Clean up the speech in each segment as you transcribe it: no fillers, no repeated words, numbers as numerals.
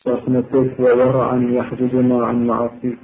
رحمتك وورعا يحجبنا عن معاصيك.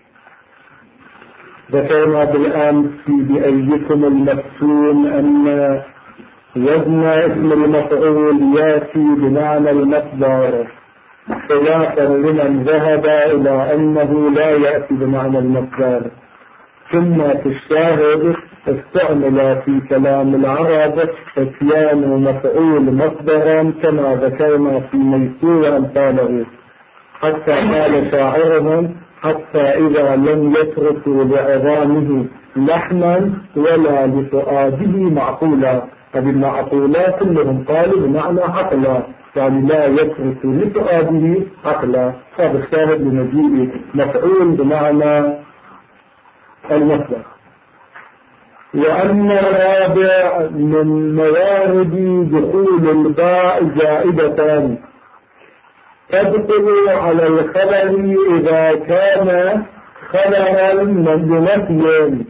ذكرنا بالأمس بأيكم المفتون أن وزن اسم المفعول يأتي بمعنى المصدر، خلافا لمن ذهب إلى أنه لا يأتي بمعنى المصدر. ثم في الشاهد استعمل في كلام العرب اتيان مفعول مصدرا كما ذكرنا في ميسور وأمثاله، حتى قال شاعرهم: حتى إذا لم يتركوا لعظامه لحما ولا لفؤاده معقولا. هذه المعقولات كلهم قالوا بمعنى عقلا، يعني لا يترك لفؤاده عقلا. هذا الشاهد لمجيء مفعول بمعنى المصدر. وأن الرابع من موارد دخول الباء زائدة تدخل على الخبر إذا كان خبرا لنفي.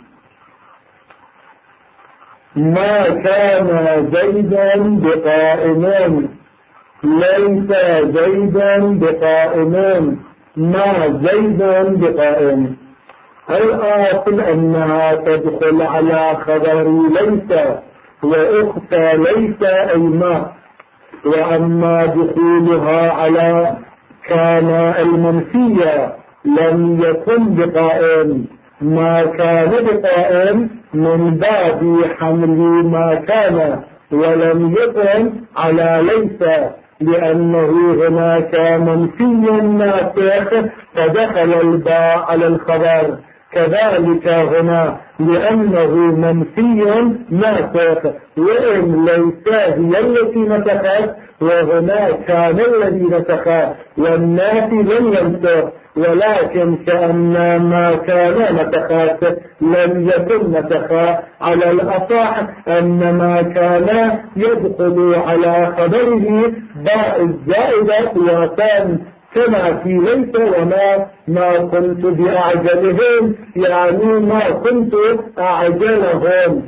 ما كان زيدا بقائم، ليس زيدا بقائم، ما زيدا بقائم. الآخر أنها تدخل على خبر ليس وأخت ليس أي ما. وأما دخولها على كان المنفية لم يكن بقائم، ما كان بقائم من باب حمل ما كان، ولم يكن على ليس، لأنه هناك منفي ناسخ فدخل الباء على الخبر. كذلك هنا لأنه منفي ناسخ، وإن ليس هي التي نسخت وهنا كان الذي نسخ، والنافي لم ينسخ، ولكن كأن ما كان نسخت لم يكن نسخ. على الأصح أن ما كان يدخل على خبره باء الزائدة قياسا كما في ليس ما كنت بأعجلهم، يعني ما كنت أعجلهم.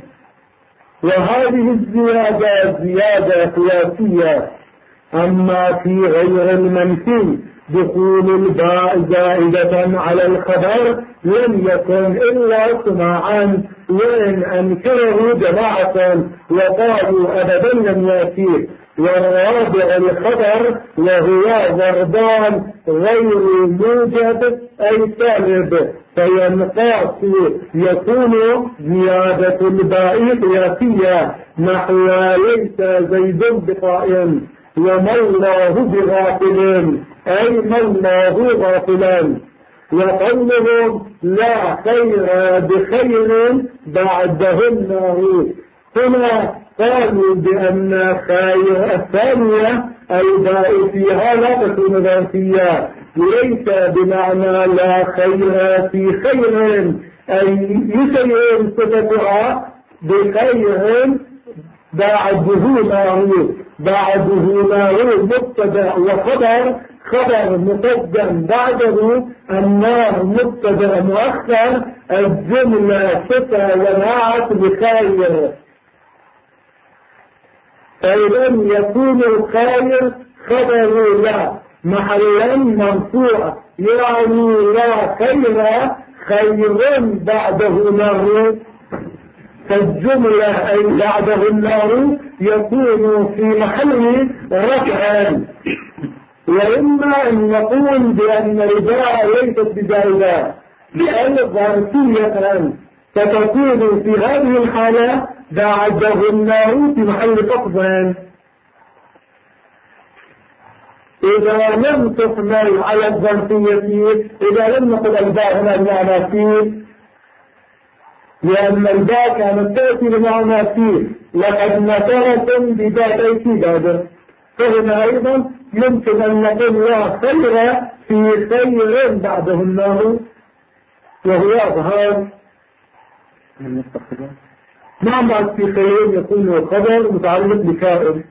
وهذه الزيادة زيادة قياسية. أما في غير المنفي دخول الباء زائدة على الخبر لم يكن إلا سماعا، وإن أنكره جماعة وقالوا أبدا لم يأتيه. والرابع الخبر وهو ضربان غير موجب أي سالب، فينقاس يكون زيادة الباء قياسية، نحو ليس زيد بقائم، وما الله بغافل أي ما الله غافلا. وقولهم لا خير بخير بعدهن هنا قالوا بأن خير الثانية الباء فيها لا تكون ذاتية، ليس بمعنى لا خير في خير أي شيء صفتها بخير بعده نار مبتدا وخبر، خبر مقدم بعده، النار مبتدا مؤخر، الجملة صفة ونعت بخير. فإذا يكون الخير خبر لا محلا مرفوع، يعني لا خير بعده نار، فالجملة أي بعده النار يكون في محل رفعا. وإما أن نقول بأن الباء ليست بزائدة لأن ظرفية، فتكون في هذه الحالة بعده النار في محل خفض. إذا لم تحمل على الظرفية، إذا لم نقل الباء هنا بمعنى فيه، لأن الباء كانت تأتي بمعنى فيه، لقد نصرتم بذات كبادر، فهنا أيضا يمكن أن نقول لا خير في خير بعده النار، وهو أظهار. نعم، في خير يكون خبر متعلق بكائن،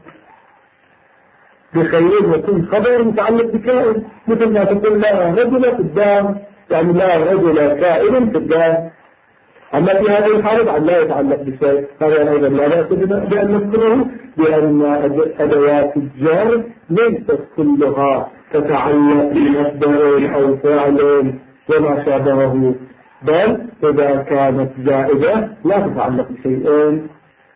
بخير يكون خبر متعلق بكائن، مثل ما تقول لا رجل في الدار، يعني لا رجل كائن في الدار. أما في هذه الحالة بعد لا يتعلق بشيء، هذا أيضا لا بأس بأن نذكره، بأن أدوات الجر ليست كلها تتعلق بمصدر أو فعل وما شابهه، بل إذا كانت زائدة لا تتعلق بشيئين.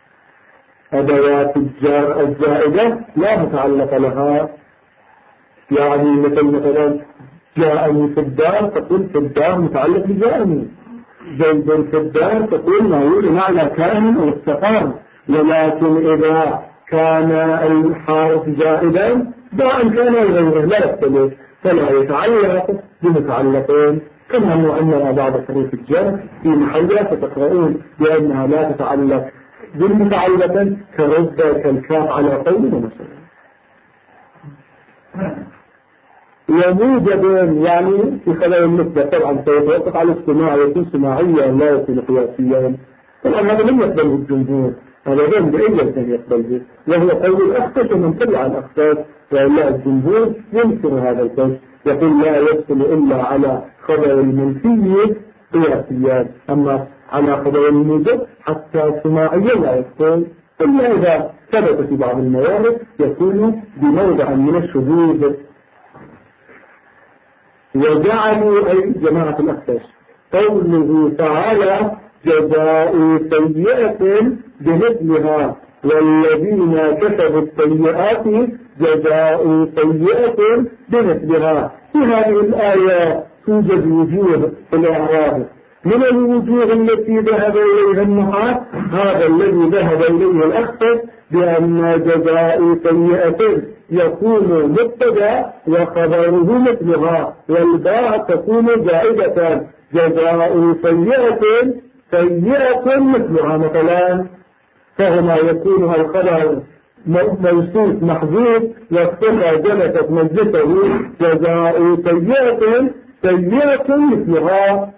أدوات الجر الزائدة لا متعلق لها، يعني مثلا جاءني في الدار تقول في الدار متعلق بجاءني، زيد في الدار تقول موجود معنى كائن أو استقام. ولكن إذا كان الحارف زائدا داء كان غيره لا يختلف، فلا يتعلق بمتعلقين. كما أن بعض حروف الجر في محلها فتقرؤون بأنها لا تتعلق بالمتعلقة كرد كالكاف على قول ومثلا. وموجب يعني في خلال النسبة طبعا سيتوقف على الاجتماع، يكون سماعيا لا يكون قياسيا. طبعا هذا لم يقبله الجمهور، هذا غير بأي لم يقبله، وهو قول الأخصص ومن تبع الأخصص، وإلا الجمهور ينكر هذا القول، يقول لا يدخل إلا على خبر المنفي قياسيا، أما على خبر الموجب حتى سماعيا لا يدخل، إلا إذا ثبت في بعض الموارد يكون بموضع من الشذوذ. وجعلوا أي جماعة الأخفاش قوله تعالى جزاء سيئة بمثلها والذين كسبوا السيئات جزاء سيئة بمثلها. في هذه الآية توجد وجوه في الإعراب، من الوجوه التي ذهب إليها النحاة هذا الذي ذهب إليه الأخفش بأن جزاء سيئة يكون مبتدا وخبره مثلها، والباء تكون زائدة، جزاء سيئة سيئة مثلها مثلا، فهنا يكون الخبر موصوف محذوف والصفة جلست مجلسه جزاء سيئة سيئة مثلها،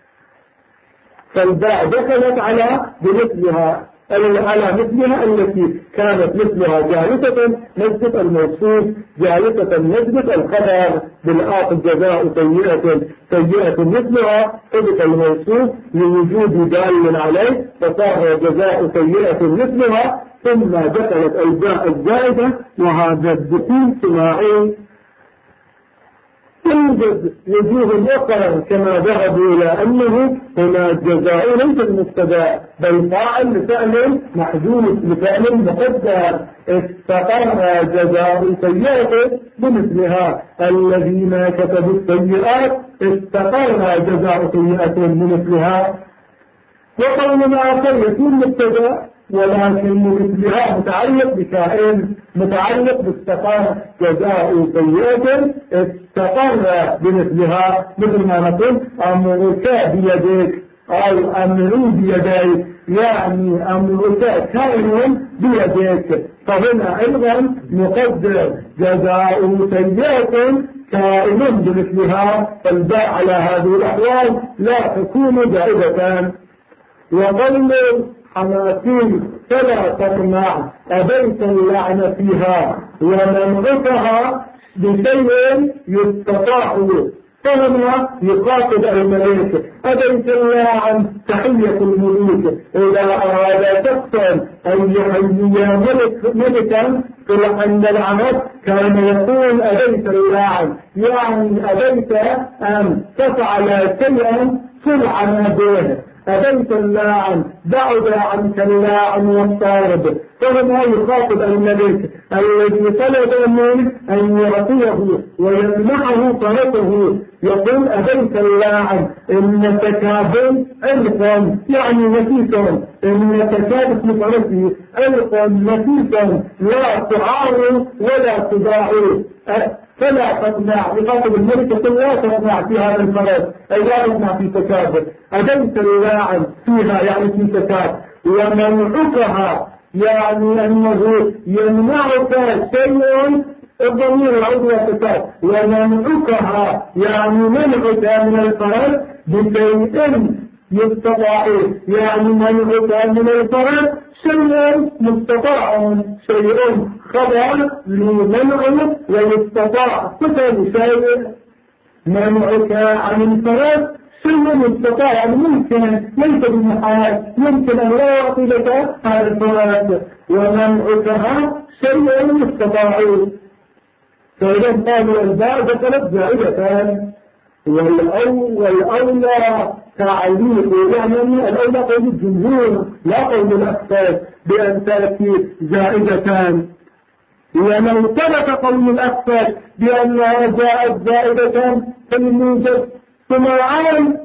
فالباء دخلت على بمثلها على مثلها التي كانت مثلها جالسة نجد الموصوف جالسة نجد الخبر بالآخر جزاء سيئة سيئة مثلها ثبت الموصوف لوجود دال عليه فصار جزاء سيئة مثلها، ثم دخلت الباء الزائدة وهذا الدخول سماعي. توجد وجوه أخرى كما ذهبوا إلى أنه هنا الجزاء ليس المبتدا بل فاعل لفعل محذوف لفعل مقدر، استقر جزاء سيئة بمثلها الذين كتبوا السيئات استقر جزاء سيئة بمثلها. وقول آخر يكون مبتدا ولكن مثلها متعلق بكائن متعلق باستقر جزاء سيئة استقر بمثلها، مثل ما نقول أمرك بيديك أو أمروا بيديك، يعني أمرك كائن بيديك، فهنا أيضا نقدر جزاء سيئة كائن بمثلها، فالباء على هذه الأحوال لا تكون زائدة. وقول حماسين فلا تقنع أبيت اللعن فيها ومنعتها بشيء يستطاع، فهنا يخاطب الملك أبيت اللعن تحية الملوك، إذا أراد شخصا أن يحيي ملكا عند العنف كان يقول أبيت اللعن، يعني أبيت أن تفعل شيئا سرعا به، أبيت اللاعن بعد عنك اللاعن والطارد، فهنا يخاطب الملك الذي طلب منه أن يعطيه ويمنحه طرفه، يقول أبيت اللاعن إن تكابل ألقا يعني نفيسا، إن تكابل بطرفه ألقا نفيسا لا تعار ولا تباع، فلا تمنع. يخاطب الملك يقول لا تمنع في هذا الفرد أي لا تمنع في تكابل، أبيت اللاعن فيها يعني في تكابل، ومنعكها يعني أنه يمنعك شيء الضمير العود والتكاد، ومنعكها يعني منعك من الفرد بشيء يستطاع، يعني منعك من الفرد شيء مستطاع، شيء خبر لمنع ويستطاع كل شيء، منعك عن الفرد شيء يستطاع يعني ممكن ليس بمحال يمكن أن لا يعطي لك هذا الفوائد ومنعكها شيء يستطاع. فإذا قالوا الباء دخلت زائدتان والأولى تعليق يعني الأولى قول الجمهور لا قول الأكثر بأن تأتي زائدتان. ولو ثبت قول الأكثر بأنها جاءت زائدتان فالموجب سماعان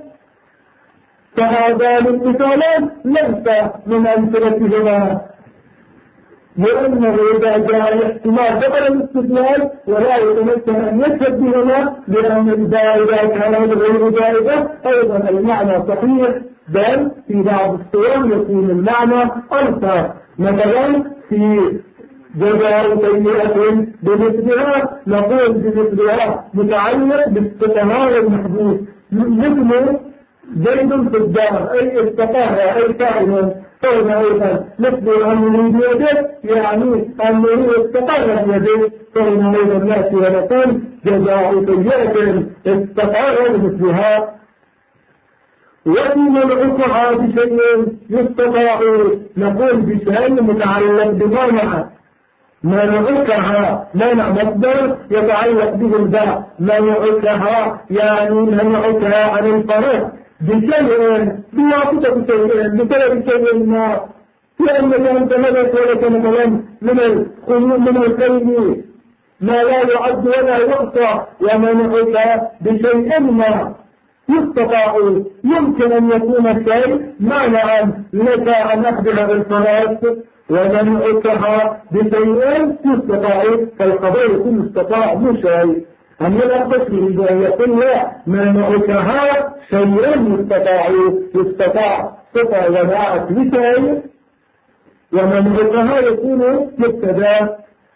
فهذان المثالان ليس من أمثلتهما، لأنه إذا جاء الاحتمال قبل الاستدلال ولا يتمكن أن يشهد بهما لأن الباء إذا كانت غير زائدة أيضا المعنى صحيح، بل في بعض الصور يكون المعنى ألفا. مثلا في جزاء سيئة بمثلها نقول بمثلها متعلق باستقرار المحدود، مثل زيد في الدار أي استقر أي كائن، فهنا أيضا مثل أن يده يعني أنه استقر يده، فهنا أيضا نأتي ونقول جزاء سيئة استقر بمثلها. وإن العقها بشيء يستطاع نقول بشيء متعلق بمعنى منعكها منع مصدر يتعلق به الباء، منعكها يعني منعكها عن الفرق بشيء بواسطة شيء بسبب شيء ما، لأنك أنت مدت ولك مثلا من الخير ما لا يعد ولا يقطع، ومنعك بشيء ما يستطاع يمكن أن يكون الشيء مانعا لك أن أخبر بالفرق، ومنعكها بشيء يستطاع فالقضاء يكون استطاع مو شيء. أما الأخبر أن يقول لا منعكها شيء يستطاع صفة وضاعت لشيء، ومنعكها يكون مبتدا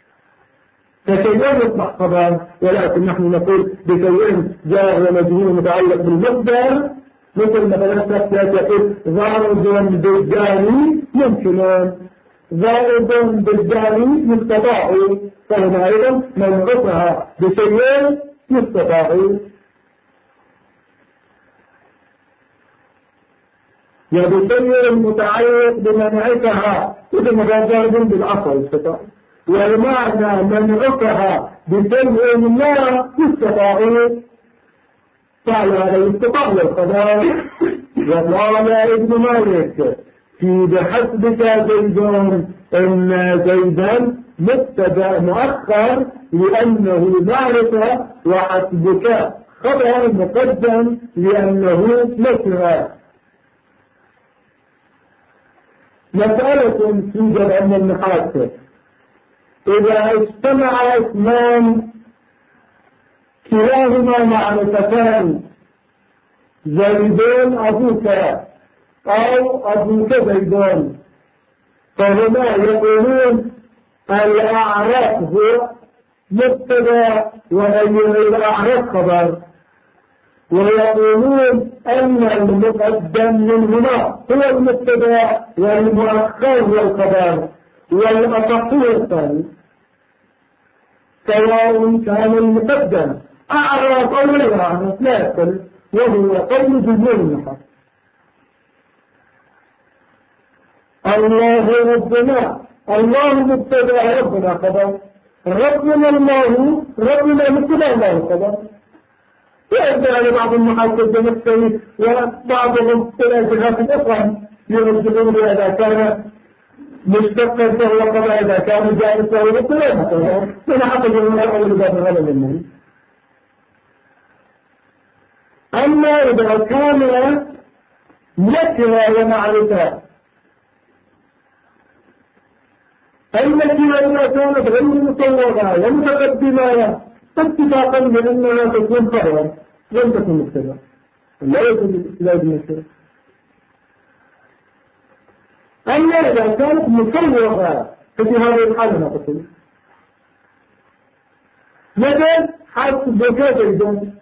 فشيء يصبح خبر، ولكن نحن نقول بشيء جار ومجهول متعلق بالمصدر، مثل مثلا تقول ضارب بالجاني يمكن ضارب بالجاني يستطاع، فهنا أيضا منعكها بشيء يستطاع. وبشيء متعلق بمنعكها إذا مضارب بالعصا يستطاع، والمعنى منعكها بشيء ما يستطاع فعلى هذا يستطاع للقضاء. وقال ابن مالك في بحسبك زيدون إن زيدا مبتدا مؤخر لأنه معرفة، وحسبك خبر مقدم لأنه نكرة. مسألة توجد عند المحاسب إذا اجتمع اسمان كلاهما معرفتان زيدون أبوك أو أبوك زيدون، فهما يقولون الأعرف هو مبتدا والأعرف خبر، ويقولون أن المقدم منهما هو المبتدا والمؤخر هو الخبر، والأصح الثاني سواء كان المقدم أعرف أو غير أعرف لا يختلف، وهو قول جمهور النحاة. الله ربنا، الله مبتدا ربنا خبر، ربنا الله ربنا مبتدا الله خبر. وإذا لبعض المحاسب نفسه وبعضهم ثلاثة الأخرى يرجعون إذا كان مشتقا فهو قضاء، إذا كان جائز فهو مبتدا خبر، فنعتقد أن الأول باب غلط منه. أما إذا كان نكرة ومعرفة، النكرة إذا كانت غير مصوغة ومتقدمة اتفاقا بأنها تكون خبرا لم تكن مبتدا، لا يكون نكرة. أما إذا كانت مصوغة ففي هذه الحالة نقول مثلا حسبك زيدون،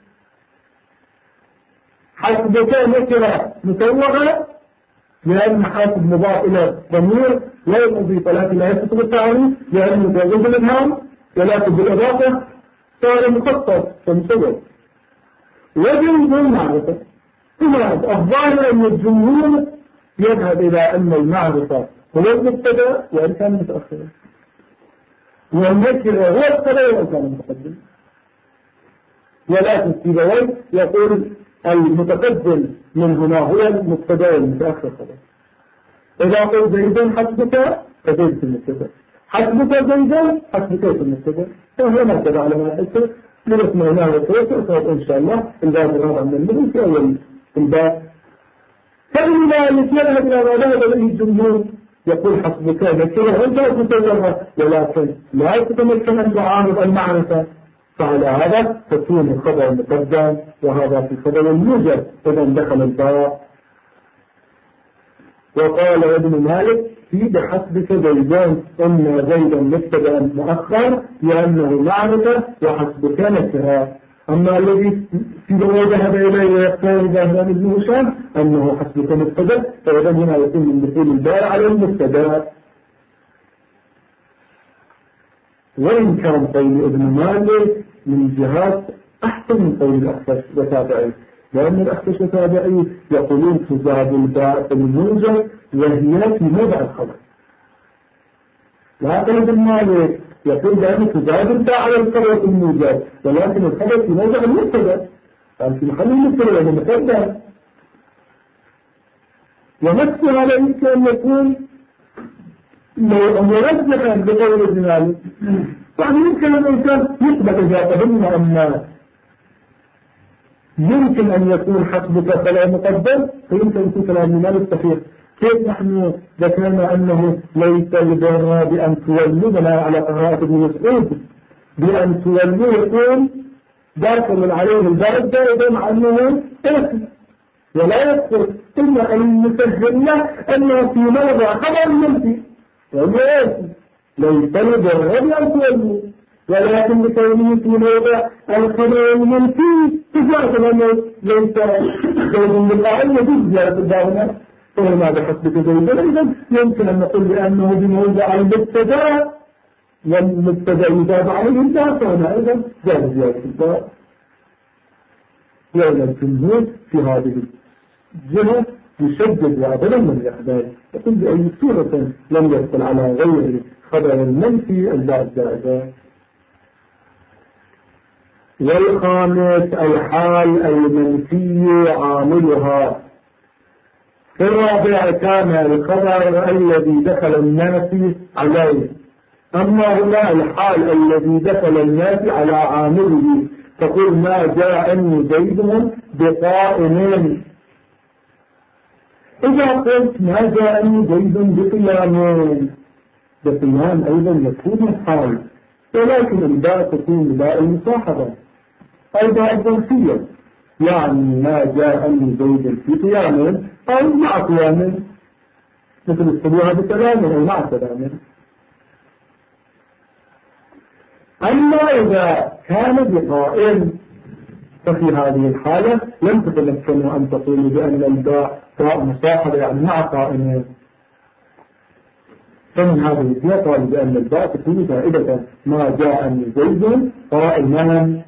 حسبك نكرة مصوغة لأن حاسب مضاف إلى ضمير لا يضيف، لكن لا يتصل بالتعريف لأنه متوجه بالإبهام ولكن بالإضافة صار مخصص فمصور. وزيد معرفة الظاهر أن الجمهور يذهب إلى أن المعرفة هو المبتدأ وإن كان متأخرا، والنكرة هو المبتدأ وإن كان متقدم. ولكن سيبويه يقول المتقدم من هنا هو المبتدأ والمتأخر خلاص. إذا قلت زيدا حسبك فزيد في المبتدأ، حسبك زيدا حسبك في المبتدأ، فهو مرتبة على ما حسب لنسمع هنا وسوف إن شاء الله الباب الرابع من المدن في أول الباب. فإذا يذهب إلى ما ذهب إليه الجمهور يقول حسبك ذكرة وانت تتجرها، ولكن لا يتمكن أن تعارض المعرفة، فعلى هذا تكون الخبر مقدم وهذا في خبر الموجب إذا دخل الباب. وقال ابن مالك في بحسبك زيدان إن زيدا مبتدأ مؤخر لأنه معرفة وحسبك نكرة. أما الذي في ذهب إليه ويختار ذهب ابن هشام أنه حسبك مبتدأ، فإذا هنا يكون من دخول الباب على المبتدأ. وإن كان قول ابن مالك من جهات أحسن من قول الأخفش وتابعي، لأن الأخفش وتابعي يقولون تزاد الباء في الموجب وهي في موضع الخبر، لكن ابن مالك يقول بأن تزاد الباء على الخبر في الموجب ولكن الخبر في موضع المبتدأ، يعني في محل المبتدأ والمقدم. ونفس هذا يمكن أن يكون مرجحا بقول ابن مالك، يعني يمكن الإنسان يثبت إذا قبلنا أن يمكن أن يكون حسبك فلا مقدم، فيمكن أن يكون كلام ابن مالك صحيح. كيف نحن ذكرنا أنه ليس البر بأن تولوا بناء على قراءة ابن مسعود بأن تولوا يكون داخل عليه الباب دائما مع أنه اسم ولا يذكر إلا أن يسجل له أنه في موضع خبر منفي وهو اسم ليس البر بأن تولوا، ولكن بكونه في موضع الخبر المنفي تجاه أنه ليس زيد بالله يجوز زيادة الباب فهما بحسبك زيدا. إذن يمكن أن نقول بأنه بموضع المبتدأ والمبتدأ يزاد عليه الباب فهنا أيضا زاد زيادة الباب. وإلى الجمهور في هذه الجهة يشدد وأبدا من الإحداث، يقول بأي صورة لم يدخل على غير خبر المنفي الباب زائدا. والخامس الحال المنفي عاملها. في الرابع كان الخبر الذي دخل الناس عليه، أما هنا الحال الذي دخل الناس على عامله، تقول ما جاءني زيد بقائم. إذا قلت ما جاءني زيد بقيام، بقيام أيضا يكون الحال، ولكن الباء تكون باء المصاحبة أو باء الظرفية، يعني ما جاءني زيد في قيام أو مع قيام، مثل الصبوها بسلام أو مع سلام. أما إذا كان بقائم ففي هذه الحالة لم تتمكنوا أن تقولوا بأن الباء باء مصاحبة يعني مع قائمين، فمن هذه الجهة قالوا بأن الباء تكون زائدة ما جاءني زيد قائما.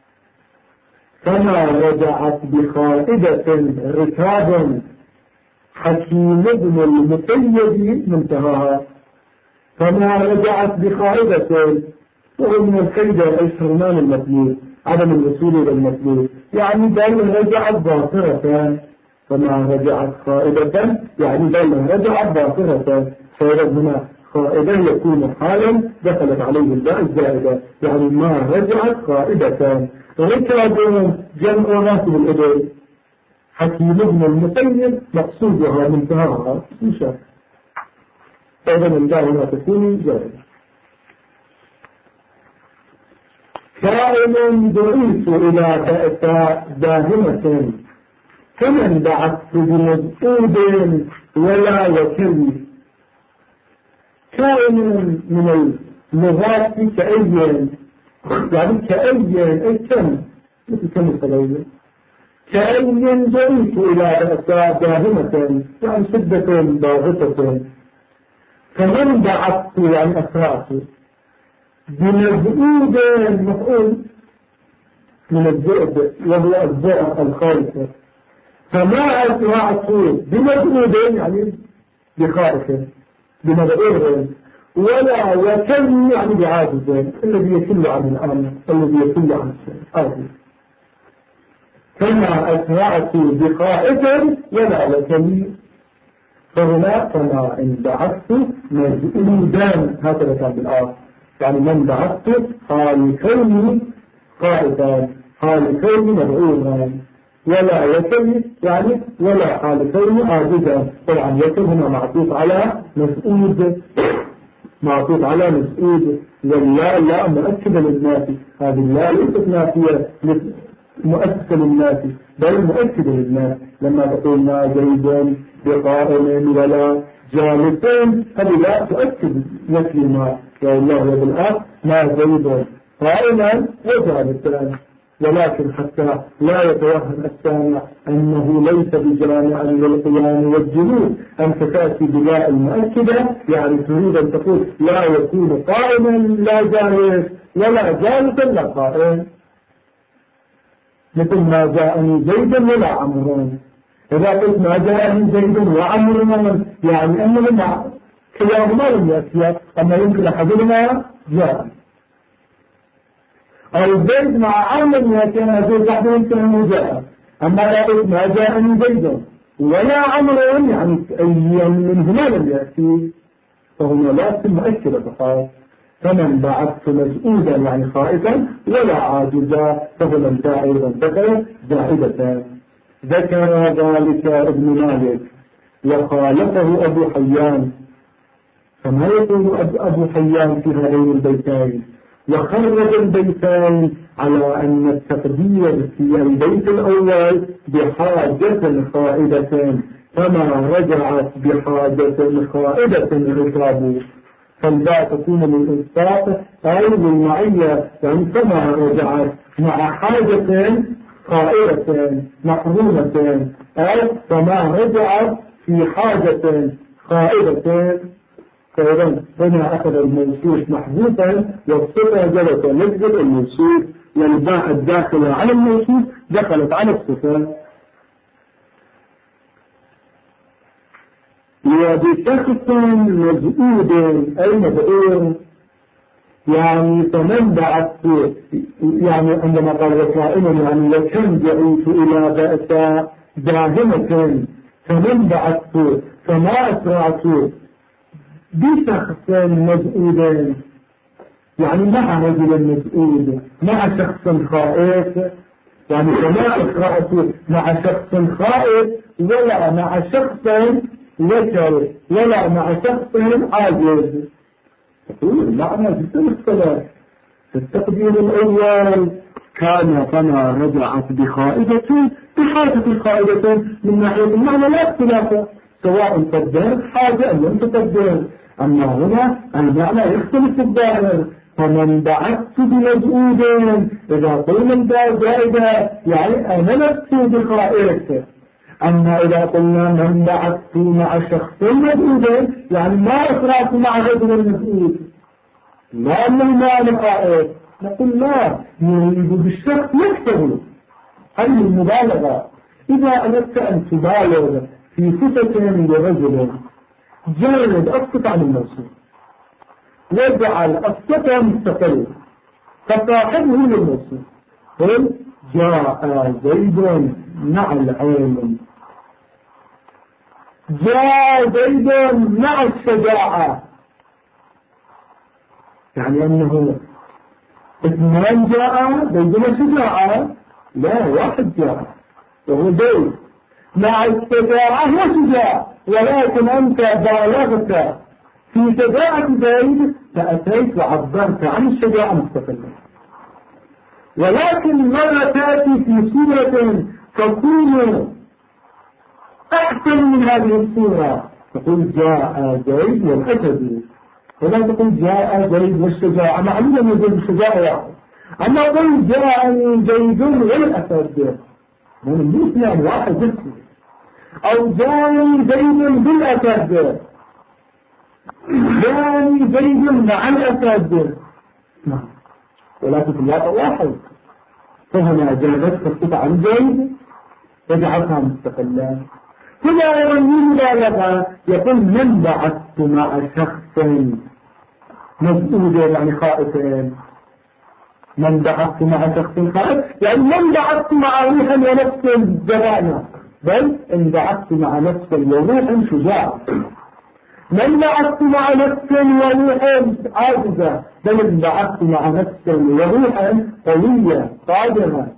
كما رجعت بخائدة ركاب حكيم بن المسيب منتهاها، كما رجعت بخائدة وهو من الخيدة الحرمان المطلوب عدم الوصول إلى المطلوب، يعني بل رجعت باطرة، كما رجعت خائدة يعني بل رجعت باطرة، فإذا هنا خائدة يكون حالا دخلت عليه الباء الزائدة، يعني ما رجعت خائدة. ركب جمع راتب الإبل، حكيم بن المسيب مقصودها منتهاها إنشاء، فإذا الباء هنا تكون زائدة. كائن دعيت إلى تأتى داهمة كمن بعثت بمزقود ولا وكل. كائن من اللغات كأي، يعني كأي أي كم مثل كم الصغير. كأي دعيت إلى تأتى داهمة يعني شدة ضاغطة، كمن بعثت يعني أسرعت. بمزقود مفعول من الذئب وهو الذئب الخالص، فما أسرعت بمجهود يعني بخائف بمجهود ولا وكل يعني بعاجز الذي يكل عن الأمر الذي يكل عن الشيء كما أسرعت بخائف ولا وكل فهنا كما إن بعثت مجهودا هكذا كان بالآخر يعني من بعثت حال كوني خائفا حال كوني مدعوها ولا يكل يعني ولا حال كوني عاجزا طبعا يكل هنا معطوف على مسؤول معطوف على مسؤول واللا لا مؤكدة للناس هذه اللا ليست نافية مؤكدة للناس بل مؤكدة للناس لما تقول ما زيد بقائم ولا جالسين هذه لا تؤكد نفي ما يا الله يا بالآخر ما زيد قائما وجالسا ولكن حتى لا يتوهم السامع أنه ليس بجامع للقيام والجلوس أنت تأتي بلاء المؤكدة يعني تريد أن تقول لا يكون قائما لا جالس ولا جالسا لا قائم مثل ما جاءني زيد ولا عمر إذا قلت ما جاءني زيد وعمر يعني أنهما كلاهما لم يأتيا أما يمكن أحدهما جاء أو زيد مع عمر يأتينا زيد واحد يمكن أنه جاء أما لا قلت ما جاءني زيد ولا عمر يعني أي منهما لم يأتي فهنا لا تمؤكد فقط فمن بعثت مسؤولا يعني خائفا ولا عاجزا فهو أيضا ذكر زائدة ذكر ذلك ابن مالك وخالفه أبو حيان فما يقول أبو حيان في هذين البيتين وخرج البيتين على أن التقدير في البيت الأول بحاجة خائدة فما رجعت بحاجة خائدة ركابه فالباء تكون للإنصاف أو للمعية يعني كما رجعت مع حاجة خائرة محرومة أو كما رجعت في حاجة خائرة فإذا هنا أخذ الموصوف محذوفا والصفة جلس نجد الموصوف والباء الداخلة على الموصوف دخلت على الصفة وبشخص مزؤود أي مدعور يعني فمن بعثت يعني عندما قال وكائنا يعني وكم جئت إلى بأس داهمة فمن بعثت فما أسرعت بشخص مزؤود يعني مع رجل مزؤود مع شخص خائف يعني فما أسرعت مع شخص خائف ولا مع شخص وكر ولا مع شخص عاجز تقول المعنى جدا مختلف التقدير الأول كان فما رجعت بخائدة بحاجة الخائدة من ناحية المعنى لا اختلاف سواء قدر حاجة أو لم تقدر أما هنا المعنى يختلف الظاهر فمن بعثت بمزؤود إذا قلنا الباء زائدة يعني أنا لست بخائدة أما إذا قلنا من بعثت مع شخص مزؤود يعني ما أسرعت مع رجل مزؤود لا أنه ما لقائد نقول لا يريد بالشخص يكتب هذه المبالغة إذا أردت أن تبالغ في صفة لرجل جرد أسقط عن الموصول واجعل الصفة مستقلة فصاحبه للموصول قل جاء زيد مع العلم جاء زيد مع الشجاعة يعني أنه اثنان جاء بينما شجاعة لا واحد جاء وهو زيد مع الشجاعة هو شجاع ولكن أنت بالغت في شجاعة زيد فأتيت وعبرت عن الشجاعة مستقلة ولكن مرة تأتي في صورة تكون أحسن من هذه الصورة تقول جاء زيد والأسد ولا تقول جاء زيد والشجاعة معلومة من زيد الشجاعة يعني أما قل جاءني زيد والأسد من الاثنين واحد جسم أو جاءني زيد بالأسد جاءني زيد مع الأسد ولكن في الواقع واحد فهنا جاءت تسقط عن زيد يجعلها مستقلا. هنا المبالغة يقول من بعثت مع شخص مزعوجا يعني خائفا، من بعثت مع شخص خائف يعني من بعثت مع روح ونفس جبانة، بل ان بعثت مع نفس وروح شجاع. من بعثت مع نفس وروح عاجزة، بل ان بعثت مع نفس وروح قوية قادرة.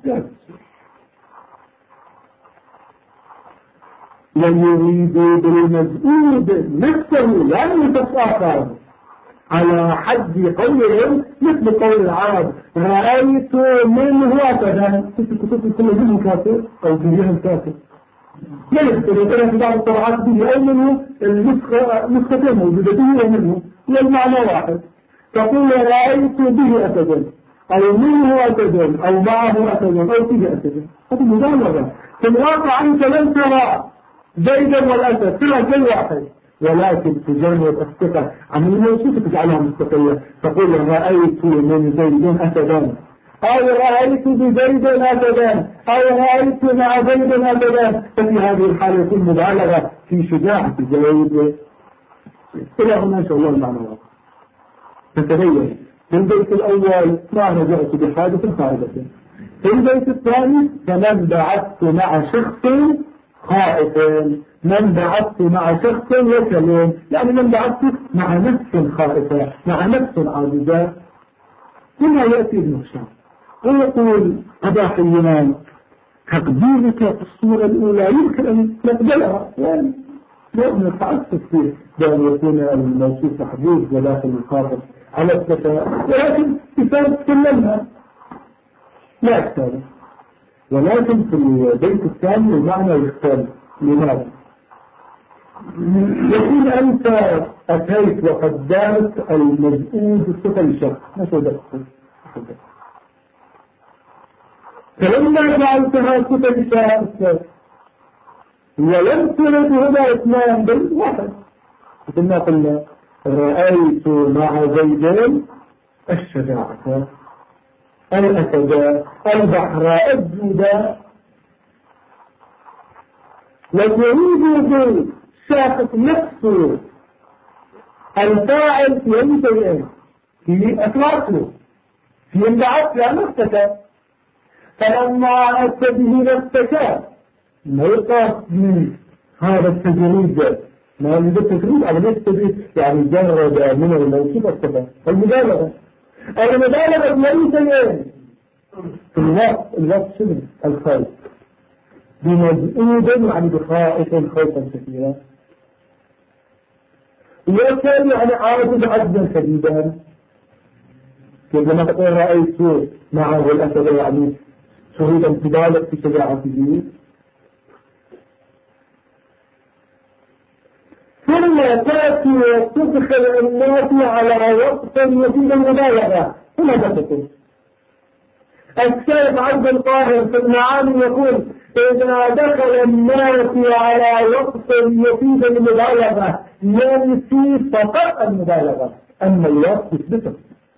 ويريد بالمزعود نفسه لم يتفاخر على حد قولهم مثل قول العرب رأيت منه أبدا في الكتب كل منه كافر أو فيها الكافر لا يختلف في بعض الطبعات به أو منه النسختين موجودة به ومنه والمعنى واحد، تقول رأيت به أبدا أو منه أبدا أو معه أبدا أو فيه أبدا. هذه مبالغة. في الواقع أنت لن ترى زيدا والأسد كلها شيء واحد، ولكن تجرد الثقة عن الموصوف تجعلها مستقلة. تقول رأيت من زيد أسدا أو رأيت بزيد أسدا أو رأيت مع زيد أسدا، ففي هذه الحالة يكون مبالغة في شجاعة زيد. إلى هنا إن شاء الله المعنى واضح. فتبين في البيت الأول ما رجعت بحادث خارجة، في البيت الثاني فمن بعثت مع شخص خائف، من بعثت مع شخص وكلم، يعني من بعثت مع نفس خائفة مع نفس عاجزة. هنا يأتي ابن هشام ويقول أبا حيان تقديرك الصورة الأولى يمكن أن نقبلها، يعني لا نتعسف فيه بأن يكون الموصوف محدود وداخل الخاطر على الصفة، ولكن كتاب تكلمها لا أكثر. ولكن في البيت الثاني المعنى يختلف. لماذا؟ يقول أنت أتيت وقدمت المزعوج الصفة للشخص، ما شو ده؟ فلما جعلتها صفة للشخص ولم ترد هنا اثنان بل واحد، مثل ما قلنا رأيت مع زيدين الشجاعة الأسد البحر الجودة، وتريد بالشاخص نفسه الفاعل في يمتين في أطلاقه في انبعاث لا نفسك، فلما أتى به نفسك ما يقف من هذا التجريد، ما يوجد التجريد على نفسه يعني جرد من الموصوف الصفة المبالغة. المبالغة بيمتين في الوقت شنو الخوف بمزعود يعني بخائف خوفا كثيرا، وكان يعني عاجز عجزا شديدا. لما تقول رأيت معه الأسد يعني شهودا تبالغ في شجاعته. ثم تأتي وتدخل الناس على وقت يفيد المبالغة. ثم تقول الشيخ عبد القاهر في المعاني يقول إذا دخل الناس على وقت يفيد المبالغة ينفي فقط المبالغة، أما الوقت يثبته.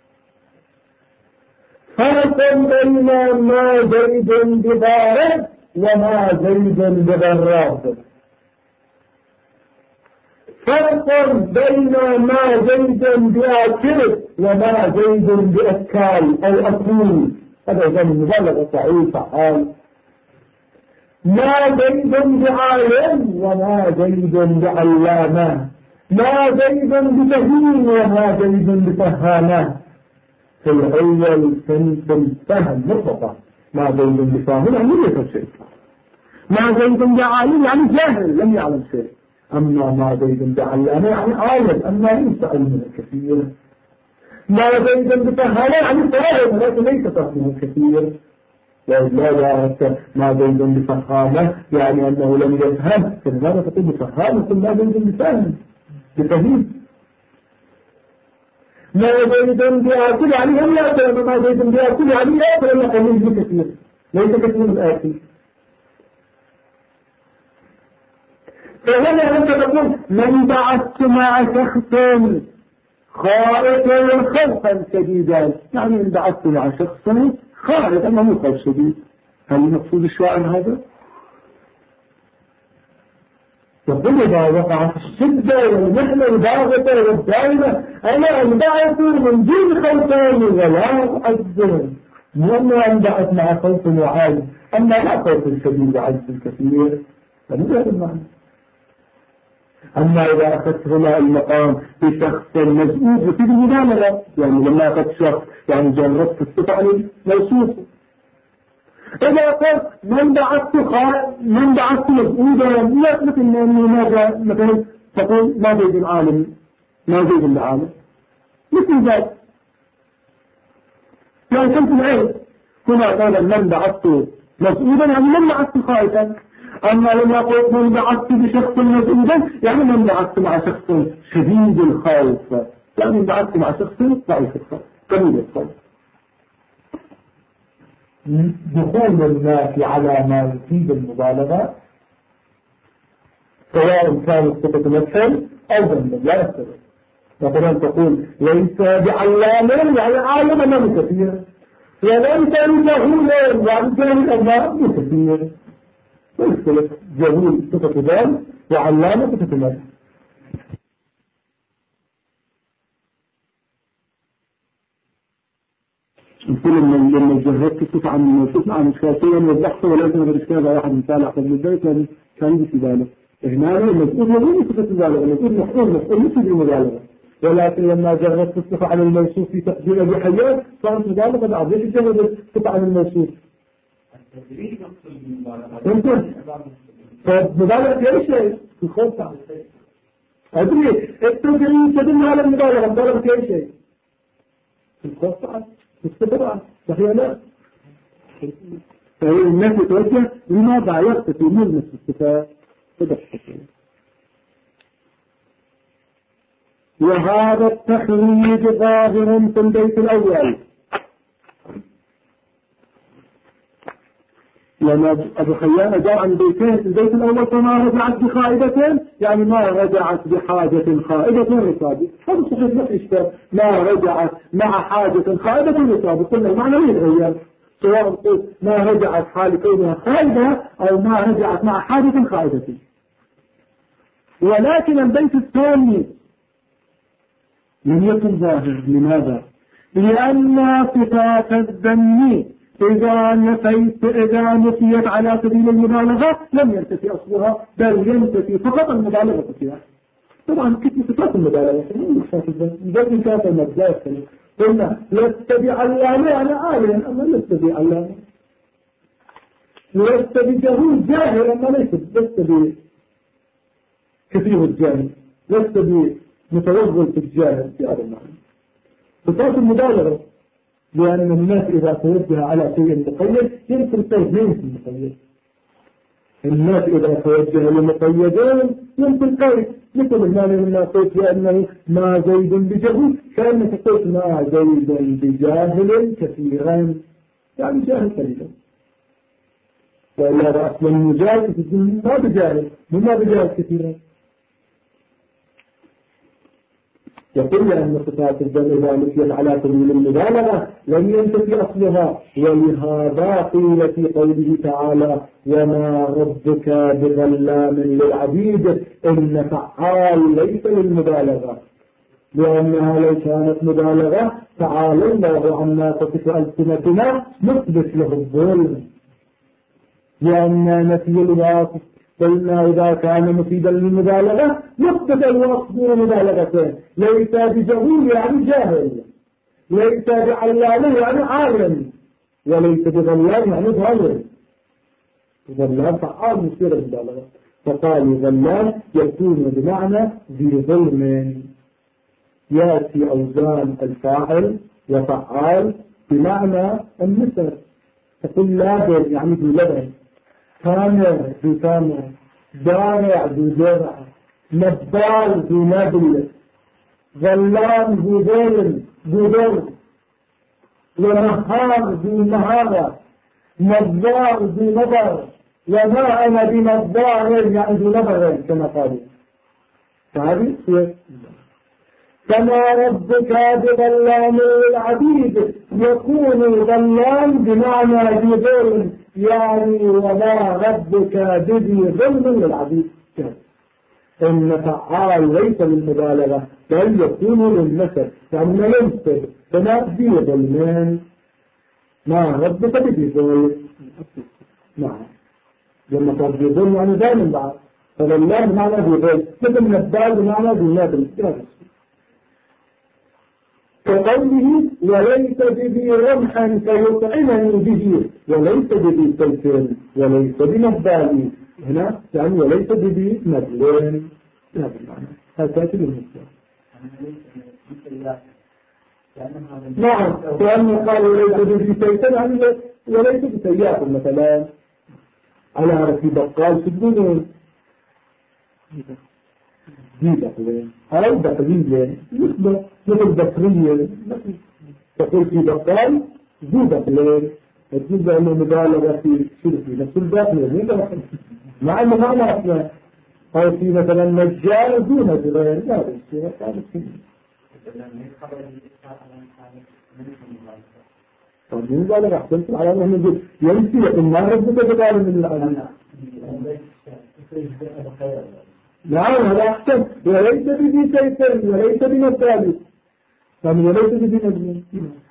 فرق بين ما زيد ببارد وما زيد ببراد، فرق بين ما زيد بآكل وما زيد بأكال أو أكول. هذا إذن المبالغة فعيل فعال. ما زيد بعالم وما زيد بعلامة، ما زيد بفهيم وما زيد بفهامة. في الأول في الفهم مطلقا ما زيد بفاهم يعني ليس شيء، ما زيد بعالم يعني جاهل لم يعلم شيء، أما ما زيد بعلامة يعني عالم أما ليس علمه كثير، ما زيد بفهامة يعني فاهم ولكن ليس فهمه كثير. وإذا ما زيد بفهامة يعني أنه لم يفهم، فلماذا تقول بفهامة ما زيد بفهم بفهيم؟ ما زيد بآكل يعني هم يأكل، ما زيد بآكل يعني يأكل أما قليل كثير ليس كثير الآكل. فهنا أنت تقول من بعثت مع شخص خائفا خوفا شديدا، يعني من بعثت مع شخص خائف أنه خوف شديد. هل المقصود الشاعر هذا؟ يقول إذا وقعت الشدة والمحنة الباغتة والدائمة أنا أنبعث من دون خوفين ولا أؤذر، مو أنه أنبعث مع خوف وعاجز، أما لا خوف شديد وعجز كثير، فمو هذا المعنى. أما إذا أخذت هنا المقام في شخص مزعوج وفي المبالغة، يعني لما أخذت شخص يعني جربت الصفة عن الموصوف. إذا قلت من بعثت مزعوجا مثل ماذا مثلا تقول ما زيد العالم ما زيد العالم مثل ذلك، يعني كنت العين هنا قال من بعثت مزعوجا يعني من بعثت خائفا. أما لما قلت من بعثت بشخص مزعوجا يعني من بعثت مع شخص شديد الخوف، يعني من بعثت مع شخص ضعيف الخوف قليل الخوف. دخول الناس على ما يفيد المبالغة سواء كانت صفة مثل أو ذنب لا يختلف. مثلا تقول ليس بعلام يعني عالم من كثير، وليس بجهول يعني جاهل أبناء كثير، لا يختلف. جهول صفة ذنب وعلامة صفة مثل. يقول لما جهزت الصفة عن الموصوف عن الشخصية وضحته ولكن هذا الإشكال واحد مثال أحسن من ذلك كان في ذلك. هنا المسؤول يقول صفة المبالغة، المسؤول مسؤول مثل المبالغة، ولكن لما جهزت الصفة عن الموصوف في تقدير أبي حيان صارت مبالغة بعض. ليش جهزت الصفة عن الموصوف؟ فمبالغة في أي شيء؟ في الخوف عن الشيء. أدري التدريب تدل على المبالغة، مبالغة في أي شيء؟ في الخوف عن الصفة صحيح لا؟ فهي الناس يتوجه لماذا يختفي ملمس الصفات تدخل. وهذا التخريج ظاهر في البيت الأول، لما أبو خيان جاء عن بيتين. البيت الأول فما رجعت بخائبة يعني ما رجعت بحاجة خائبة رصابة، هذا صحيح ما في إشكال. ما رجعت مع حاجة خائبة رصابة قلنا المعنى لا يتغير، سواء قلت ما رجعت حال كونها خائبة أو ما رجعت مع حاجة خائبة. ولكن البيت الثاني لم يكن ظاهر. لماذا؟ لأن صفات الذم إذا نفيت على سبيل المبالغة لم ينتفي أصلها، بل ينتفي فقط المبالغة فيها. طبعا كيف صفات المبالغة بل كانت المبدأ قلنا لست بعلامة أنا عالم أما لست بعلامة، لست بجهول جاهل أما لست بكثير الجاهل، لست بمتوغل في الجاهل في هذا المعنى. صفات المبالغة لأن الناس إذا توجه على شيء مقيد يمكن تجميل في المقيد. الناس إذا توجه لمقيدين يمكن قيد، مثل المعنى لما قلت لأنه ما زيد بجهل كأنك قلت ما زيد بجاهل كثيرا يعني جاهل قليلا، وإلا رأس من مجاهل ما بجاهل مما بجاهل كثيرا. يقول لأن صفات الذم إذا نفيت على سبيل المبالغة لم ينتفي أصلها، ولهذا قيل في قوله تعالى وما ربك بظلام للعبيد إن فعال ليس للمبالغة، لأنها لو كانت مبالغة تعالى الله عما تصف ألسنتنا نثبت له الظلم، لأن نفي الواصف قلنا إذا كان مفيدا للمبالغة يثبت الوصف مبالغتين، ليس بجهول يعني جاهل، ليس بعلام يعني عالم، وليس بظلام يعني ظالم. ظلام فعال مصير المبالغة، فقالوا ظلام يكون بمعنى ذي ظلم، يأتي أوزان الفاعل وفعال بمعنى النسب، تقول لابن يعني ذو لبن، تامر ذو تامر، دارع ذو درع، نبال ذو نبل، ظلام ذو ظلم ذو ظلم، ونهار ذو نهارة، نظار ذو نظر، وما أنا بنظار يعني ذو نظر كما قالوا. فهذه هي كما ربك بظلام للعبيد يكون ظلام بمعنى ذي ظلم، يعني وما ربك بذي ظلم للعبيد. إن فعال ليس للمبالغة بل يكون للنسب يعني ينسب تنافي ظلمان ما ربك بيقول نعم لما قد بيقول يعني دائما بعض فالله بمعنى بيقول مثل نبال بمعنى بينابل كقوله وليس بذي رمحا فيطعمني به وليس بذي سيف وليس بنبال هنا يعني وليس بذي نبل هذا المعنى هذا المعنى نعم لأنه قال وليس بذي سيف يعني وليس بسياف مثلا على في بقال سجنون دي بقلين أو بقلية مثل بقرية تقول في بقال دي بقلين تجيب أنه مبالغة في شركي نفس البقلين مع أنه ما نعرفنا أو في مثلا مجال دون غير لا طب مبالغة أحسنت على أنه نقول يمشي لكن ما ربك بقال من الأمانة نعم هذا أحسن وليس بذي سيفين وليس بمثالي يعني وليس بذي مجنون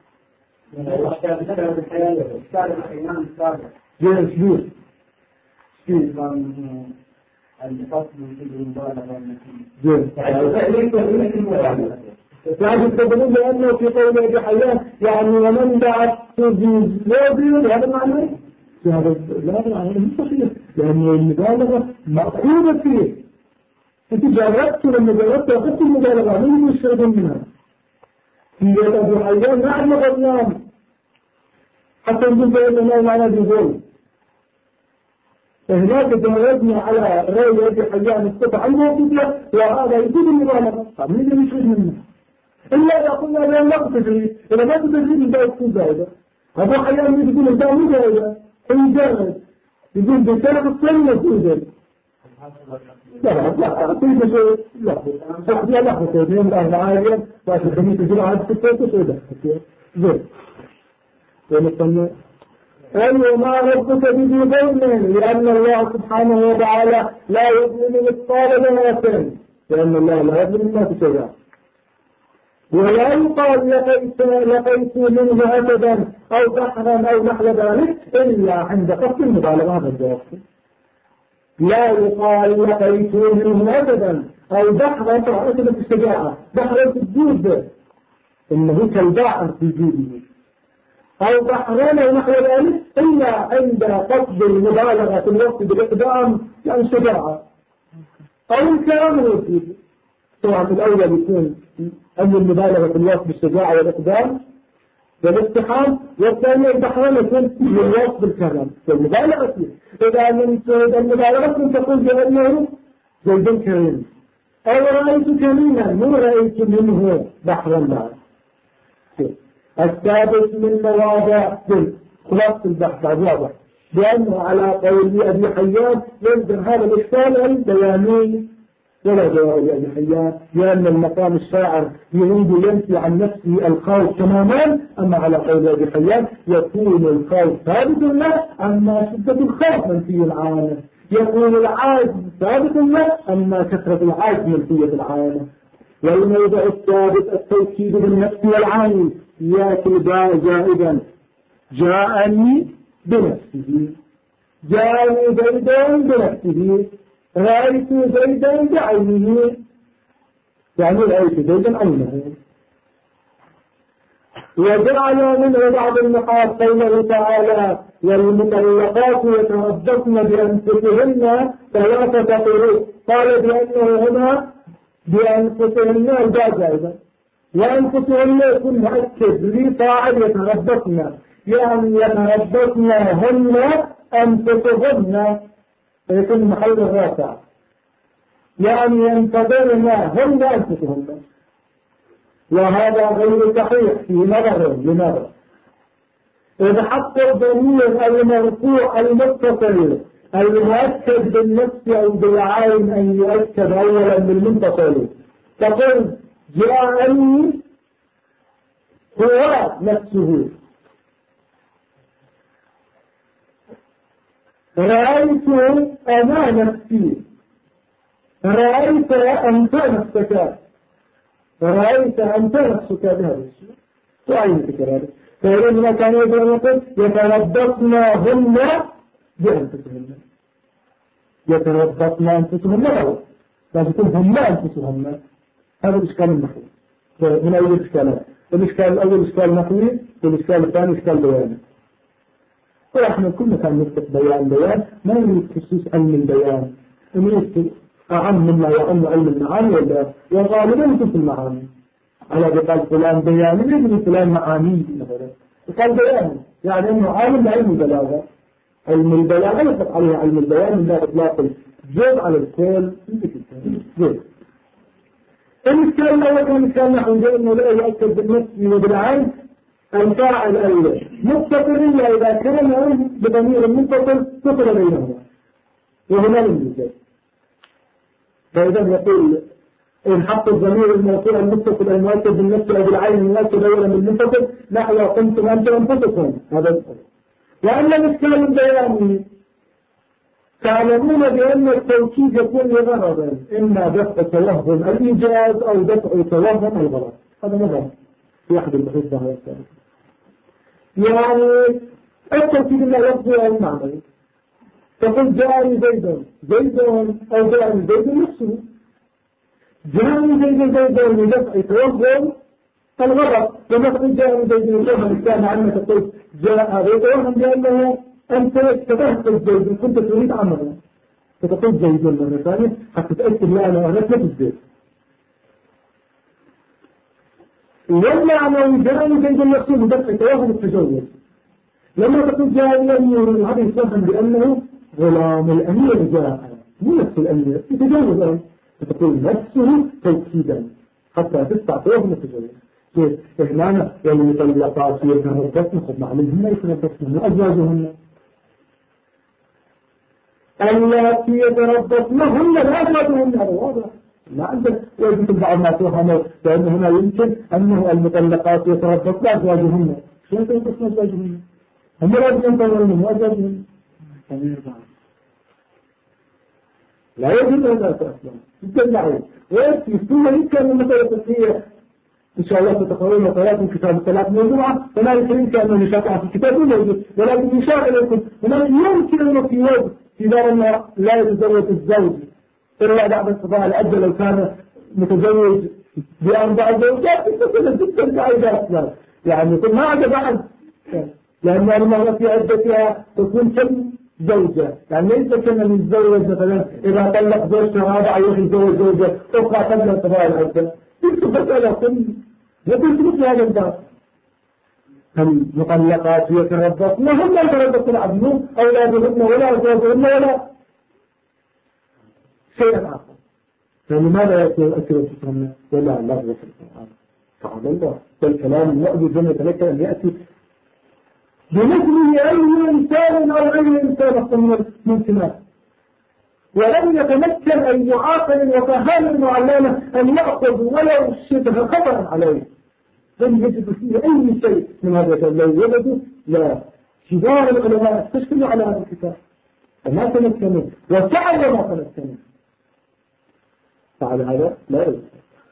يعني تقولون لأنه في قول أبي حيان يعني ومن دعت تجيز هذا معنى هذا لا معنى مش صحيح لأن المبالغة مأخوذة فيه أنت جربت لما جربت أخذت المبالغة من يشرب منها في يد أبي حيان نحن غضنان حتى نقول بأن ما معنى بيقول فهناك جربنا على رأي أبي حيان السبع الموجودة وهذا يجب المبالغة طب مين اللي يشرب منه إلا إذا قلنا لا نقتدي إذا ما تدري من ذلك زائدة أبو حيان يقول أنت مو زائدة إنجاز يقول بسبب الصلة زائدة لا أعطيك شيء لا لحظة يوم الآن عالية فأشهد أن تجيب عاد ستة وسيدة زين ونصنع قال وما ربك بذي ظلم لأن الله سبحانه وتعالى لا يظلم مثقال ذرة لأن الله لا يظلم الناس شيئا ولا يقال لقيت منه أسدا أو بحرا أو نحو ذلك إلا عند قصد المبالغة هذا الجواب لا يقال لقيت منه أسدا أو بحرا أسدا في الشجاعة بحرا في الجود إنه كالباحر في جوده أو بحرين أو نحو ذلك إلا عند قصد المبالغة في الوقت بالإقدام يعني شجاعة أو الكلام والسيد طبعا الأولى بيكون أن المبالغة في الوقت بالشجاعة والإقدام والاستحام والثانية البحرين يكون بالوقت بالكلام والمبالغة فيه إذا من المبالغة كنت تقول بأنه زيد كريم أو رأيت كريما مو رأيت منه بحرا بعد الثابت من مواضع خلاصة البحث واضح لأنه على قول أبي حيان يلزم هذا الإشكال البياني ولا جواب أبي حيان لأن المقام الشاعر يريد ينفي عن نفسه الخوف تماما أما على قول أبي حيان يكون الخوف ثابت له أما شدة الخوف منفي العالم يكون العاجز ثابت له أما كثرة العاجز منفية العالم والموضع الثابت التوكيد بالنفس والعين ياتي زائدا جاءني بنفسه جاءني زيدا بنفسه رأيت زيدا بعينه يعني رأيت زيدا عينه وجعل منه بعض النقاط قوله تعالى والمطلقات يتربصن بأنفسهن ثلاثة قروء قال بأنه هنا بأنفسهن الجائزة وأنفسهن يكون مؤكد لي فاعل يتربصن يعني يتربصن هن أنفسهن يكون محل الرافع يعني ينتظرن هن أنفسهن وهذا غير صحيح في نظر لنظر إذا حتى الضمير المرفوع المتصل المؤكد بالنفس أو بالعين أن يؤكد أولا بالمنتصل تقول جاءني هو نفسه رأيت أنا نفسي رأيت أنت نفسك بهذا الشيء وعينك كذلك. فإذا كان يقول يتربصنهن بأنفسهن، يتربصن أنفسهن له، لازم تكون هم أنفسهن. هذا الإشكال النحوي من أول الإشكالات. الإشكال الأول إشكال نحوي، والإشكال الثاني إشكال بياني. ونحن كل كان نكتب بيان ما يريد خصوص علم البيان، يريد أعم مما يعم علم المعاني وغالبا يكون في المعاني. على بقال فلان بياني يجري فلان معاني مثلا، بقال بياني يعني أنه عالم بعلم البلاغة. علم البيان يطلق عليه علم البيان من باب إطلاق الجزء على الكل. الإشكال الأول كان إشكال نحو أنه لا يؤكد بالنفس وبالعين الفاعل الأول مستقرية إذا كان بضمير المنفصل فصل بينهما وهنا المثال. فإذا يقول إن حط الضمير الموصول المتصل المؤكد بالنفس أو بالعين المؤكد أولا بالمنفصل نحو قمتم أنتم أنفسكم. هذا الأول. وأما الإشكال البياني تعلمون بأن التوكيد يكون لغرض، إما دفع توهم الإيجاز أو دفع توهم الغلط. هذا مهم في أحد البحوث بهذا الثالث. يعني التوكيد لا يقضي أو المعنى. تقول جاءني زيد أو جاءني زيد نفسه، جاءني زيد لدفع توهم الغلط. لما تقول جاءني زيد يفهم الإسلام عنك تقول جاء غير توهم لأنه أنت تتهت الزيد كنت تريد عمله، فتقول زيد مرة ثانية حتى تتأكد لا أنا أهلت لك الزيد. والمعنى جاءني زيد نفسه بدفع توهم التجوز. لما تقول جاء الأمير هذا يفهم بأنه غلام الأمير جاء، مو نفس الأمير يتجوز، فتقول نفسه توكيدا حتى تدفع توهم التجوز. هنا يعني مطلقات يتربصن خذ معلمهن يتربصن وأزواجهن التي يتربصنهن لأزواجهن. هذا واضح. لا عندك ويجب بعض ما توهموا لأن هنا يمكن أنه المطلقات يتربصن لأزواجهن. شو يتربصن لأزواجهن؟ هم لازم ينتظرون أزواجهن. لا يجب أن أصلا يتبعوا ويستمع يمكن المسألة الفقهية إن شاء الله تتقرون وقراتم كتاب الصلاة من الجمعة فلا يمكن أن يشاطع في الكتاب موجود، ولكن يشاء إليكم ولكن يمكن أن في وقت في دار أنه لا يتزوج الزوج إلا بعد الصباح الأجل لو كان متزوج بأربع زوجات يتصل جدا كعيدات يعني يكون ما عدا بعد، لأن المرأة في عدتها تكون كم زوجة، يعني ليس كما يتزوج مثلا إذا طلق زوجته رابعة يروح يتزوج زوجة أخرى قبل انقضاء العدة. كنت مسألة يقول مثل هذا الباب المطلقات يتربصن هم لا يتربصن عبدهم أولادهن ولا أزواجهن ولا شيئا آخر. فلماذا يأتي الأسئلة تسمى ولا الله في القرآن تعالى الله والكلام المؤذي جمع لك أن يأتي بمثله أي إنسان أو أي إنسان من سمات، ولم يتمكن أي معاقل وفهام معلمة أن يأخذ ولو شبه خطأ عليه، لم يجد فيه أي شيء من هذا لو وجدوا لا كبار العلماء استشكلوا على هذا الكتاب فما تمكنوا وفعل ما تمكنوا، فعل هذا لا يجب.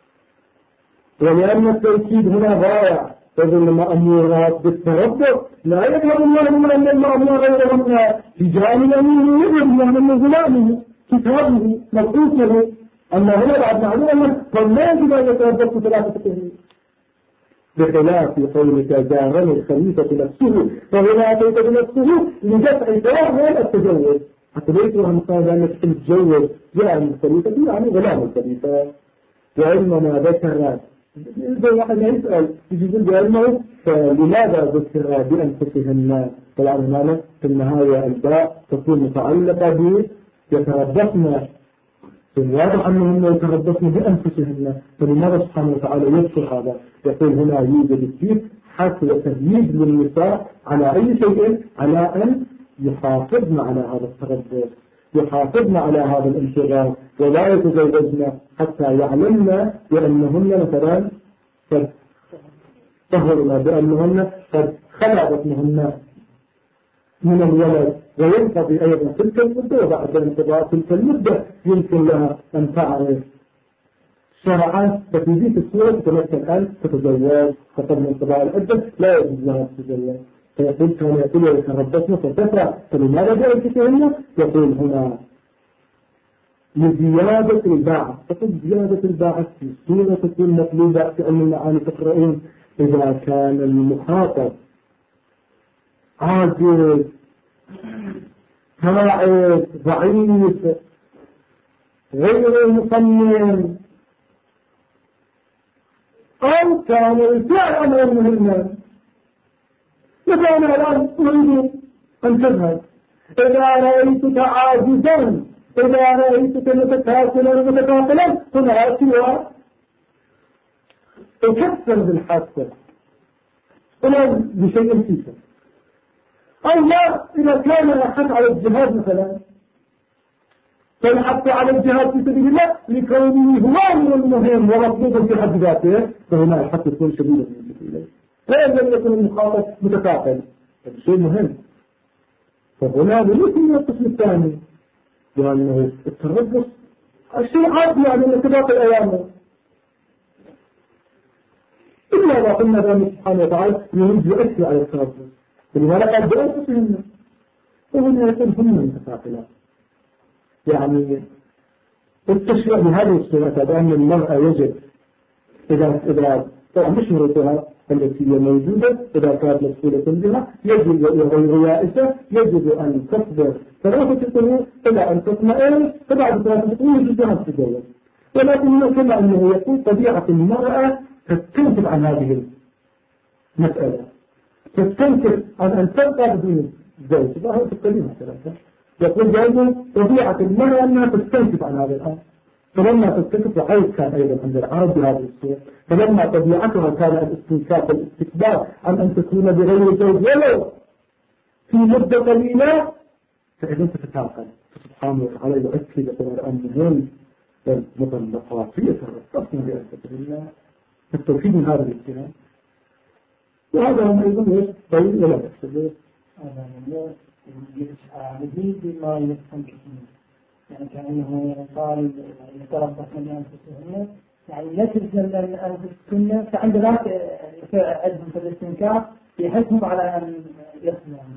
ولأن التوكيد هنا ضائع تظن المأمورات بالتربط لا يذهب الله من أن المأمور غيرهم في جانب أمينه يذهب من غلامه كتابه مبعوث له. أما هنا بعد معلومة فلا يجب أن يتربط ثلاثة قرون بخلاف قولك جارني الخليفة نفسه فهنا أتيت بنفسه لدفع ثواب التجوز حتى ليسوا همسان لأنك تتجوز جاء من الخليفة يعني غلام الخليفة. وعلمنا ذكر إذا واحد يسأل يجب بعلمه فلماذا ذكر بأنفسهن؟ طبعا هنا في النهاية الباء تكون متعلقة ب يتربصن، واضح أنهم يتربصن بأنفسهن، فلماذا سبحانه وتعالى يذكر هذا؟ يقول هنا يوجد الكيف حث وتمييز للنساء على أي شيء؟ على أن يحافظن على هذا التربص، يحافظن على هذا الانشغال ولا يتزوجن حتى يعلمن بأنهن مثلا قد طهرن بأنهن قد خلع بطنهن من الولد وينقضي أيضا تلك المدة، وبعد انقضاء تلك المدة يمكن لها أن تعرف شرعا. ففي ذيك الصورة تتمكن أن تتزوج فقبل انقضاء العدة لا يجوز لها التزوج. فيقول كان يقول ويتربصن فتسرع، فلماذا جاء الكتابية؟ يقول هنا لزيادة الباعث. فقد زيادة الباعث في الصورة تكون مطلوبة كأن المعاني تقرؤون إذا كان المخاطب عاجز هائل ضعيف غير مصمم، أو كان الفعل أمرا مهما. مثلا أنا الآن أريد أن تذهب، إذا رأيتك عاجزا، إذا رأيتك متكاسلا متكاسلا، هنا آتي وأكثر بالحادثة ولا بشيء فيك. أو لا، إذا كان الحث على الجهاد مثلا، فالحث على الجهاد في سبيل الله لكونه هو أمر مهم ومطلوب في حد ذاته، فهنا الحث يكون شديدا في سبيل الله. فإن لم يكن المخاطب متكافل هذا شيء مهم. فهنا بمثل من القسم الثاني لأنه التربص الشيء عادي يعني ارتباط الأيام، إلا ما قلنا ذلك سبحانه وتعالى يريد يؤثر على التربص، فلماذا قال بأنفسهن؟ فهنا يكون هم متكافلات. يعني التشريع بهذه الصورة بأن المرأة يجب إذا طبعا مش مرتها التي هي موجودة، إذا كانت مسؤولة بها يجب غير يائسة، يجب أن تصبر 3 قروء إلى أن تطمئن، فبعد 3 قروء يجب أن تتزوج. ولكن كما أنه يقول طبيعة المرأة تستنكر عن هذه المسألة، تستنكر عن أن تبقى بدون زوج. فهو تتكلمها 3 يقول جايزا طبيعة المرأة أنها تستنكر عن هذا الأمر. فلما تستنكر وحيث كان أيضا عند العرب بهذه الصورة، فلما طبيعتها كان الاستنكاف والاستكبار عن أن تكون بغير زوج ولو في مدة قليلة، فإذا تتعاقل. فسبحانه وتعالى يؤكد يقول أنهم المطلقات يتربصن بأنفسهن الله. التوحيد من هذا الاتهام، وهذا هم أيضا يستطيع ولا يستطيع يجيب بما يستنكفون، يعني كأنه قال يتربصن بأنفسهن، يعني لا تلزم أنفسهن، فعند ذلك عندهم في الاستنكاف يحثهم على أن يصنعوا.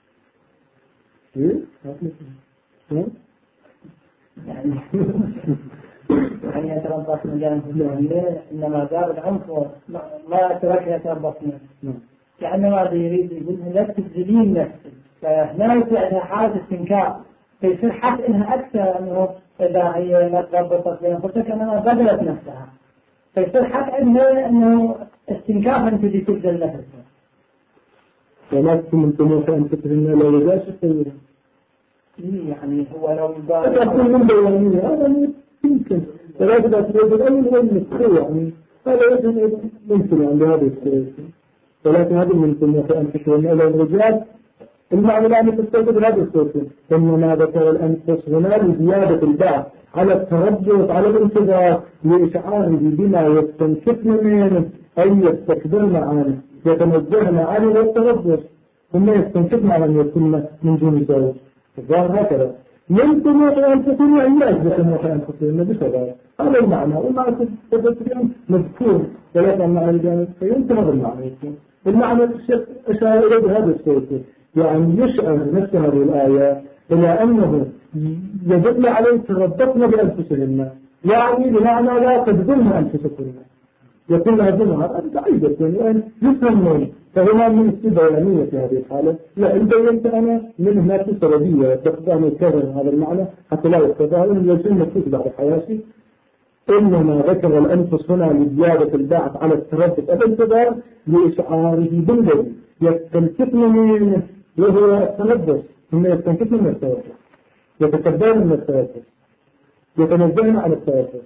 يعني يتربصن بأنفسهن، إنما زاد العنف ما ترك يتربصن، كأنما يريد يقول لا تبذلين نفسك، فهنا يصير حالة استنكار، فيصير حق إنها أكثر أنه إذا هي لا تربطت بأنفسها كأنها بذلت نفسها، فيصير حق إنها أنه استنكار أن تجي تبذل نفسها. ولكن من طموح أن تكرمنا لا يجاش خيرا. يعني هو لو يقول من بيانية هذا يمكن، ولكن أسرائيل الأول هو المستوى، يعني هذا يمكن عند هذا السرائيل. ولكن هذا من طموح أن تكرمنا لا الرجال المعنى الآن تستوجب هذا الصوت، إنما ذكر الأنفس هنا لزيادة البعث على التربص على الانتظار لإشعاره بما يستنكفن منه أي يستكبرن عنه يتنزهن عنه التربص، ثم يستنكفن عن أن يكون من دون زوج. الظاهر هكذا من طموح أنفسهم يعني لا يجب طموح أنفسهم بسبب هذا المعنى، والمعنى تستطيعون مذكور ولكن المعنى الجانب فيمكن هذا المعنى يكون المعنى أشار إليه بهذا الصوت، يعني يشعر نفس هذه الآية إلى أنه يدل عليه تربطن بأنفسهن، يعني بمعنى لا تبذلن أنفسكن، يكون لها ذنها بعيدة يعني يفهمون. فهنا من استبيانية في هذه الحالة، لا إن بينت أنا من هناك سببية تقضى أن يكرر هذا المعنى حتى لا يقتضى أن يجب مكتوب بعد حياتي. إنما ذكر الأنفس هنا لزيادة البعث على التردد الانتظار لإشعاره بالذي يستنكفن منه وهو التنبس، ثم يستنكفن من التوسل، يتكبرن من التوسل، يتنزهن عن التوسل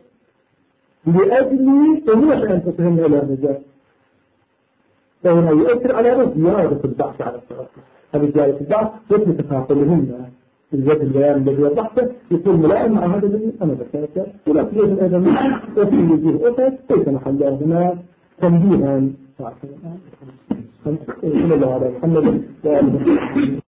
لأجل طموح أنفسهم إلى الرجال. فهنا يؤثر على زيادة البعث على التوسل. هذه زيادة البعث يثبت تفاصيلهم الجزء البيان الذي وضحته يكون ملائم مع هذا الذي أنا ذكرته، ولكن يجب أيضا وفي وجوه أخرى ليس محل هنا تنبيها. صلى الله عليه وسلم.